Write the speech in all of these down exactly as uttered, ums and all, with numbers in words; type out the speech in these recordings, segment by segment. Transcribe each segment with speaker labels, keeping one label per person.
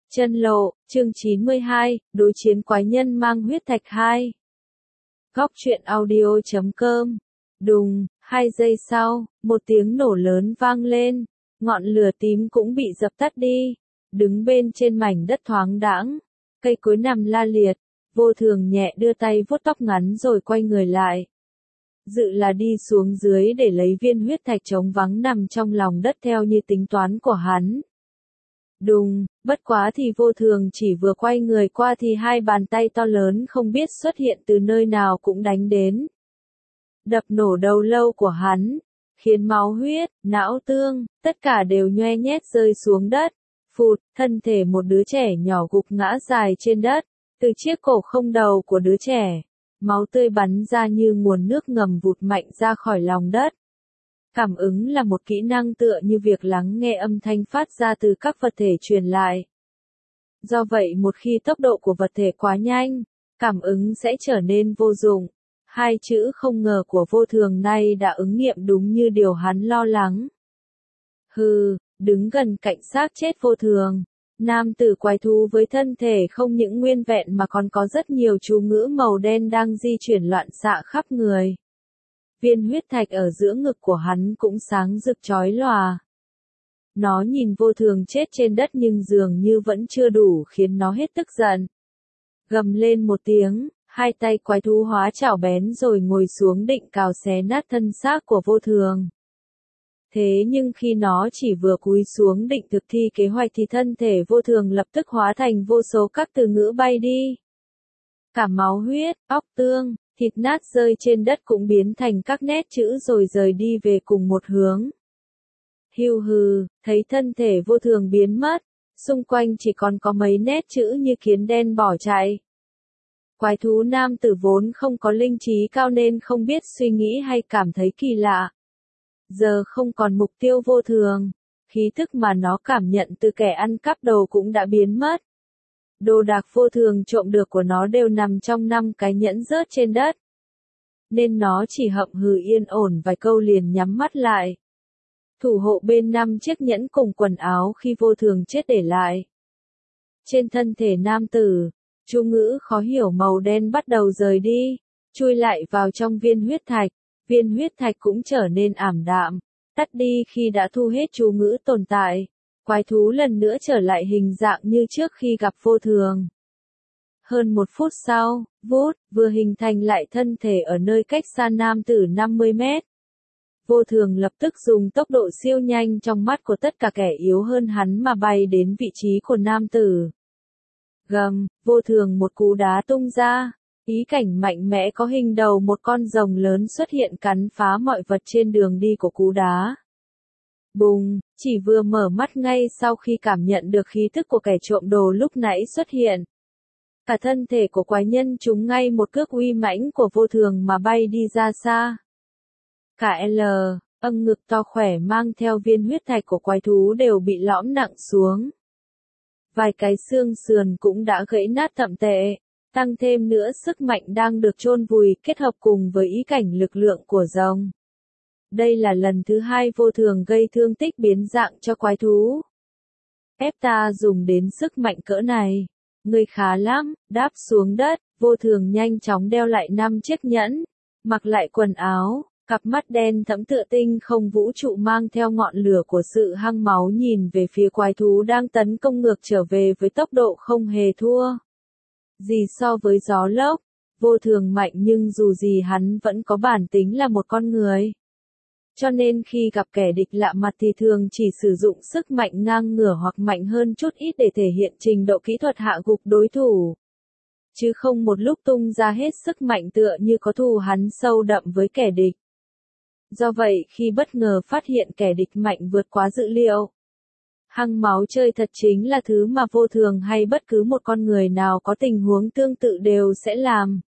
Speaker 1: Chân lộ, chương chín mươi hai, đối chiến quái nhân mang huyết thạch hai. Góc truyện audio chấm com. Đùng, hai giây sau, một tiếng nổ lớn vang lên, ngọn lửa tím cũng bị dập tắt đi. Đứng bên trên mảnh đất thoáng đãng, cây cối nằm la liệt, Vô Thường nhẹ đưa tay vuốt tóc ngắn rồi quay người lại. Dự là đi xuống dưới để lấy viên huyết thạch trống vắng nằm trong lòng đất theo như tính toán của hắn. Đùng, bất quá thì Vô Thường chỉ vừa quay người qua thì hai bàn tay to lớn không biết xuất hiện từ nơi nào cũng đánh đến. Đập nổ đầu lâu của hắn, khiến máu huyết, não tương, tất cả đều nhoe nhét rơi xuống đất. Phụt, thân thể một đứa trẻ nhỏ gục ngã dài trên đất, từ chiếc cổ không đầu của đứa trẻ. Máu tươi bắn ra như nguồn nước ngầm vụt mạnh ra khỏi lòng đất. Cảm ứng là một kỹ năng tựa như việc lắng nghe âm thanh phát ra từ các vật thể truyền lại. Do vậy một khi tốc độ của vật thể quá nhanh, cảm ứng sẽ trở nên vô dụng. Hai chữ không ngờ của Vô Thường này đã ứng nghiệm đúng như điều hắn lo lắng. Hừ, đứng gần cạnh xác chết Vô Thường, nam tử quái thú với thân thể không những nguyên vẹn mà còn có rất nhiều chú ngữ màu đen đang di chuyển loạn xạ khắp người. Viên huyết thạch ở giữa ngực của hắn cũng sáng rực chói lòa. Nó nhìn Vô Thường chết trên đất nhưng dường như vẫn chưa đủ khiến nó hết tức giận. Gầm lên một tiếng, hai tay quái thú hóa chảo bén rồi ngồi xuống định cào xé nát thân xác của Vô Thường. Thế nhưng khi nó chỉ vừa cúi xuống định thực thi kế hoạch thì thân thể Vô Thường lập tức hóa thành vô số các từ ngữ bay đi. Cả máu huyết, óc tương, thịt nát rơi trên đất cũng biến thành các nét chữ rồi rời đi về cùng một hướng. Hiu hừ, thấy thân thể Vô Thường biến mất, xung quanh chỉ còn có mấy nét chữ như kiến đen bỏ chạy. Quái thú nam tử vốn không có linh trí cao nên không biết suy nghĩ hay cảm thấy kỳ lạ. Giờ không còn mục tiêu Vô Thường, khí thức mà nó cảm nhận từ kẻ ăn cắp đồ cũng đã biến mất. Đồ đạc Vô Thường trộm được của nó đều nằm trong năm cái nhẫn rớt trên đất. Nên nó chỉ hậm hừ yên ổn vài câu liền nhắm mắt lại. Thủ hộ bên năm chiếc nhẫn cùng quần áo khi Vô Thường chết để lại. Trên thân thể nam tử, chú ngữ khó hiểu màu đen bắt đầu rời đi, chui lại vào trong viên huyết thạch. Viên huyết thạch cũng trở nên ảm đạm, tắt đi khi đã thu hết chú ngữ tồn tại. Quái thú lần nữa trở lại hình dạng như trước khi gặp Vô Thường. Hơn một phút sau, vút, vừa hình thành lại thân thể ở nơi cách xa nam tử năm mươi mét. Vô Thường lập tức dùng tốc độ siêu nhanh trong mắt của tất cả kẻ yếu hơn hắn mà bay đến vị trí của nam tử. Gầm, Vô Thường một cú đá tung ra. Ý cảnh mạnh mẽ có hình đầu một con rồng lớn xuất hiện cắn phá mọi vật trên đường đi của cú đá. Bùng, chỉ vừa mở mắt ngay sau khi cảm nhận được khí thức của kẻ trộm đồ lúc nãy xuất hiện. Cả thân thể của quái nhân trúng ngay một cước uy mãnh của Vô Thường mà bay đi ra xa. Cả L, âm ngực to khỏe mang theo viên huyết thạch của quái thú đều bị lõm nặng xuống. Vài cái xương sườn cũng đã gãy nát thậm tệ. Tăng thêm nữa sức mạnh đang được chôn vùi kết hợp cùng với ý cảnh lực lượng của rồng. Đây là lần thứ hai Vô Thường gây thương tích biến dạng cho quái thú. Ép ta dùng đến sức mạnh cỡ này. Ngươi khá lắm, đáp xuống đất, Vô Thường nhanh chóng đeo lại năm chiếc nhẫn, mặc lại quần áo, cặp mắt đen thẫm tựa tinh không vũ trụ mang theo ngọn lửa của sự hăng máu nhìn về phía quái thú đang tấn công ngược trở về với tốc độ không hề thua. Gì so với gió lốc, Vô Thường mạnh nhưng dù gì hắn vẫn có bản tính là một con người. Cho nên khi gặp kẻ địch lạ mặt thì thường chỉ sử dụng sức mạnh ngang ngửa hoặc mạnh hơn chút ít để thể hiện trình độ kỹ thuật hạ gục đối thủ. Chứ không một lúc tung ra hết sức mạnh tựa như có thù hắn sâu đậm với kẻ địch. Do vậy khi bất ngờ phát hiện kẻ địch mạnh vượt quá dự liệu, hăng máu chơi thật chính là thứ mà Vô Thường hay bất cứ một con người nào có tình huống tương tự đều sẽ làm.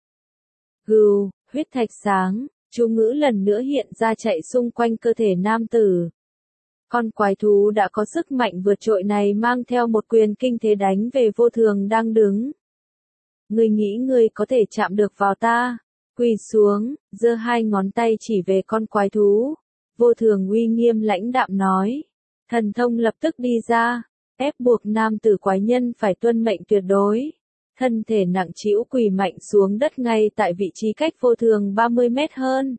Speaker 1: Gừu, huyết thạch sáng, chú ngữ lần nữa hiện ra chạy xung quanh cơ thể nam tử. Con quái thú đã có sức mạnh vượt trội này mang theo một quyền kinh thế đánh về Vô Thường đang đứng. Ngươi nghĩ ngươi có thể chạm được vào ta? Quỳ xuống, giơ hai ngón tay chỉ về con quái thú. Vô Thường uy nghiêm lãnh đạm nói. Thần thông lập tức đi ra, ép buộc nam tử quái nhân phải tuân mệnh tuyệt đối. Thân thể nặng trĩu quỳ mạnh xuống đất ngay tại vị trí cách vô thường ba mươi mét hơn.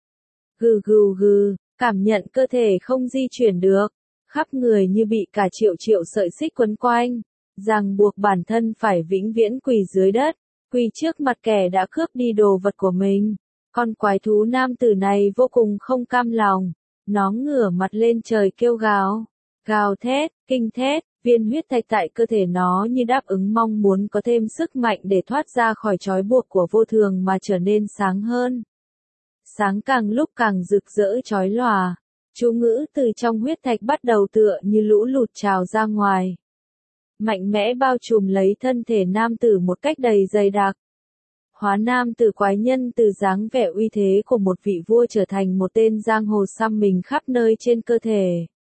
Speaker 1: Gừ gừ gừ, cảm nhận cơ thể không di chuyển được, khắp người như bị cả triệu triệu sợi xích quấn quanh, ràng buộc bản thân phải vĩnh viễn quỳ dưới đất, quỳ trước mặt kẻ đã cướp đi đồ vật của mình. Con quái thú nam tử này vô cùng không cam lòng, nó ngửa mặt lên trời kêu gào, gào thét, kinh thét, viên huyết thạch tại cơ thể nó như đáp ứng mong muốn có thêm sức mạnh để thoát ra khỏi trói buộc của vô thường mà trở nên sáng hơn. Sáng càng lúc càng rực rỡ chói lòa, chú ngữ từ trong huyết thạch bắt đầu tựa như lũ lụt trào ra ngoài. Mạnh mẽ bao trùm lấy thân thể nam tử một cách đầy dày đặc. Hóa nam tử quái nhân từ dáng vẻ uy thế của một vị vua trở thành một tên giang hồ xăm mình khắp nơi trên cơ thể.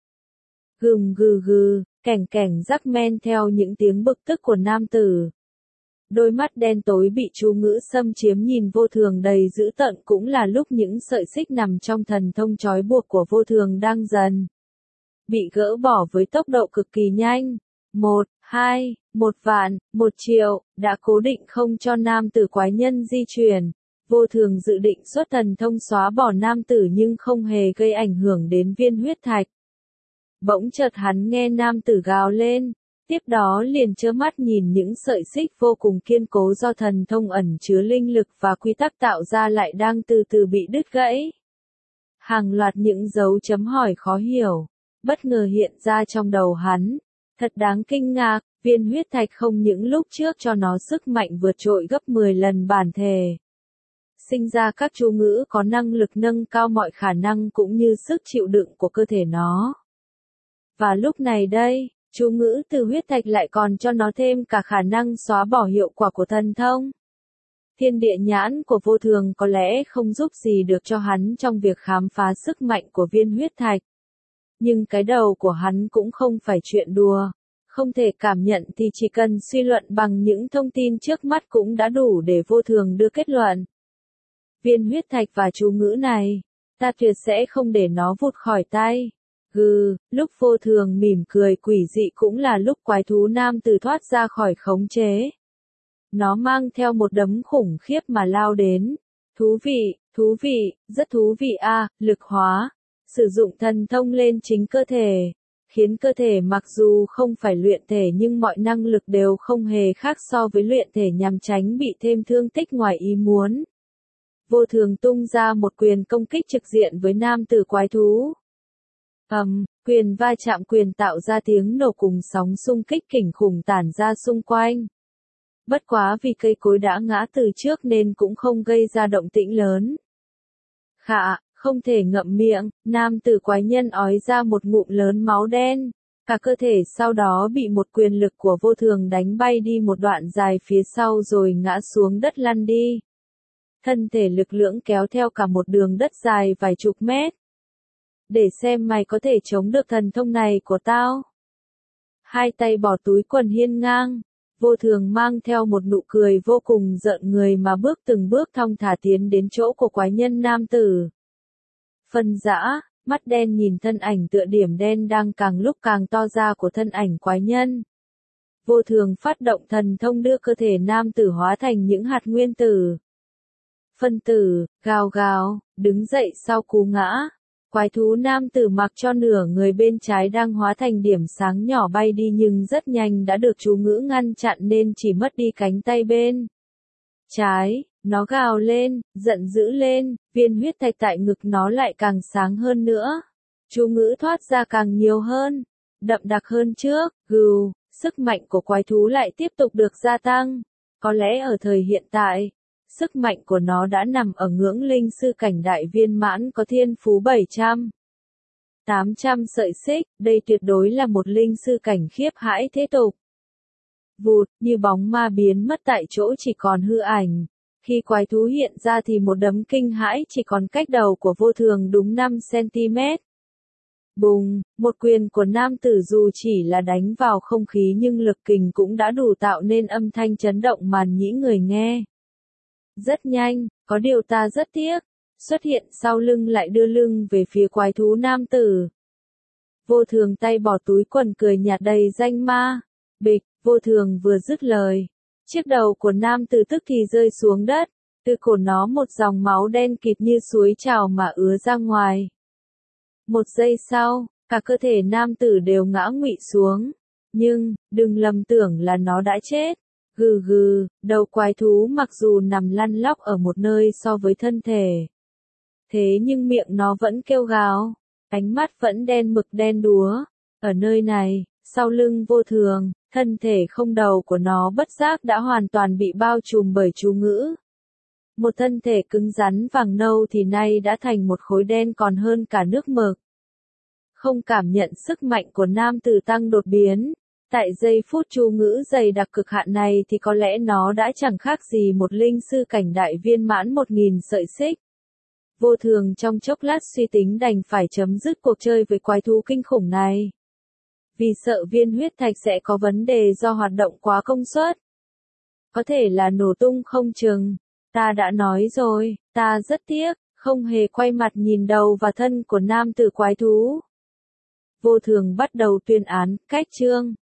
Speaker 1: Gừm gừ gừ, kẻng kẻng rắc men theo những tiếng bực tức của nam tử. Đôi mắt đen tối bị chú ngữ xâm chiếm nhìn vô thường đầy dữ tợn cũng là lúc những sợi xích nằm trong thần thông trói buộc của vô thường đang dần bị gỡ bỏ với tốc độ cực kỳ nhanh. Một, hai, một vạn, một triệu, đã cố định không cho nam tử quái nhân di chuyển. Vô thường dự định xuất thần thông xóa bỏ nam tử nhưng không hề gây ảnh hưởng đến viên huyết thạch. Bỗng chợt hắn nghe nam tử gào lên, tiếp đó liền trơ mắt nhìn những sợi xích vô cùng kiên cố do thần thông ẩn chứa linh lực và quy tắc tạo ra lại đang từ từ bị đứt gãy. Hàng loạt những dấu chấm hỏi khó hiểu, bất ngờ hiện ra trong đầu hắn. Thật đáng kinh ngạc, viên huyết thạch không những lúc trước cho nó sức mạnh vượt trội gấp mười lần bản thể. Sinh ra các chú ngữ có năng lực nâng cao mọi khả năng cũng như sức chịu đựng của cơ thể nó. Và lúc này đây, chú ngữ từ huyết thạch lại còn cho nó thêm cả khả năng xóa bỏ hiệu quả của thần thông. Thiên địa nhãn của vô thường có lẽ không giúp gì được cho hắn trong việc khám phá sức mạnh của viên huyết thạch. Nhưng cái đầu của hắn cũng không phải chuyện đùa. Không thể cảm nhận thì chỉ cần suy luận bằng những thông tin trước mắt cũng đã đủ để vô thường đưa kết luận. Viên huyết thạch và chú ngữ này, ta tuyệt sẽ không để nó vụt khỏi tay. Gừ, lúc vô thường mỉm cười quỷ dị cũng là lúc quái thú nam tử thoát ra khỏi khống chế. Nó mang theo một đấm khủng khiếp mà lao đến. Thú vị, thú vị, rất thú vị a, à, lực hóa. Sử dụng thần thông lên chính cơ thể, khiến cơ thể mặc dù không phải luyện thể nhưng mọi năng lực đều không hề khác so với luyện thể nhằm tránh bị thêm thương tích ngoài ý muốn. Vô thường tung ra một quyền công kích trực diện với nam tử quái thú. ầm, um, quyền va chạm quyền tạo ra tiếng nổ cùng sóng xung kích kinh khủng tản ra xung quanh. Bất quá vì cây cối đã ngã từ trước nên cũng không gây ra động tĩnh lớn. Khạ, không thể ngậm miệng, nam tử quái nhân ói ra một ngụm lớn máu đen. Cả cơ thể sau đó bị một quyền lực của vô thường đánh bay đi một đoạn dài phía sau rồi ngã xuống đất lăn đi. Thân thể lực lưỡng kéo theo cả một đường đất dài vài chục mét. Để xem mày có thể chống được thần thông này của tao. Hai tay bỏ túi quần hiên ngang. Vô thường mang theo một nụ cười vô cùng giận người mà bước từng bước thong thả tiến đến chỗ của quái nhân nam tử. Phân dã, mắt đen nhìn thân ảnh tựa điểm đen đang càng lúc càng to ra của thân ảnh quái nhân. Vô thường phát động thần thông đưa cơ thể nam tử hóa thành những hạt nguyên tử. Phân tử, gào gào, đứng dậy sau cú ngã. Quái thú nam tử mặc cho nửa người bên trái đang hóa thành điểm sáng nhỏ bay đi nhưng rất nhanh đã được chú ngữ ngăn chặn nên chỉ mất đi cánh tay bên trái. Nó gào lên, giận dữ lên, viên huyết thạch tại ngực nó lại càng sáng hơn nữa. Chú ngữ thoát ra càng nhiều hơn, đậm đặc hơn trước, gừu, sức mạnh của quái thú lại tiếp tục được gia tăng. Có lẽ ở thời hiện tại, sức mạnh của nó đã nằm ở ngưỡng linh sư cảnh đại viên mãn có thiên phú bảy trăm, tám trăm sợi xích, đây tuyệt đối là một linh sư cảnh khiếp hãi thế tục. Vụt, như bóng ma biến mất tại chỗ chỉ còn hư ảnh. Khi quái thú hiện ra thì một đấm kinh hãi chỉ còn cách đầu của vô thường đúng năm xăng-ti-mét. Bùng, một quyền của nam tử dù chỉ là đánh vào không khí nhưng lực kình cũng đã đủ tạo nên âm thanh chấn động màn nhĩ người nghe. Rất nhanh, có điều ta rất tiếc, xuất hiện sau lưng lại đưa lưng về phía quái thú nam tử. Vô thường tay bỏ túi quần cười nhạt đầy danh ma. Bịch, vô thường vừa dứt lời. Chiếc đầu của nam tử tức thì rơi xuống đất. Từ cổ nó một dòng máu đen kịt như suối trào mà ứa ra ngoài. Một giây sau, cả cơ thể nam tử đều ngã ngụy xuống. Nhưng, đừng lầm tưởng là nó đã chết. Gừ gừ, đầu quái thú mặc dù nằm lăn lóc ở một nơi so với thân thể. Thế nhưng miệng nó vẫn kêu gào. Ánh mắt vẫn đen mực đen đúa. Ở nơi này, sau lưng vô thường, thân thể không đầu của nó bất giác đã hoàn toàn bị bao trùm bởi chú ngữ. Một thân thể cứng rắn vàng nâu thì nay đã thành một khối đen còn hơn cả nước mực. Không cảm nhận sức mạnh của nam tử tăng đột biến. Tại giây phút chú ngữ dày đặc cực hạn này thì có lẽ nó đã chẳng khác gì một linh sư cảnh đại viên mãn một nghìn sợi xích. Vô thường trong chốc lát suy tính đành phải chấm dứt cuộc chơi với quái thú kinh khủng này. Vì sợ viên huyết thạch sẽ có vấn đề do hoạt động quá công suất. Có thể là nổ tung không chừng. Ta đã nói rồi, ta rất tiếc, không hề quay mặt nhìn đầu và thân của nam tử quái thú. Vô thường bắt đầu tuyên án, cách chương.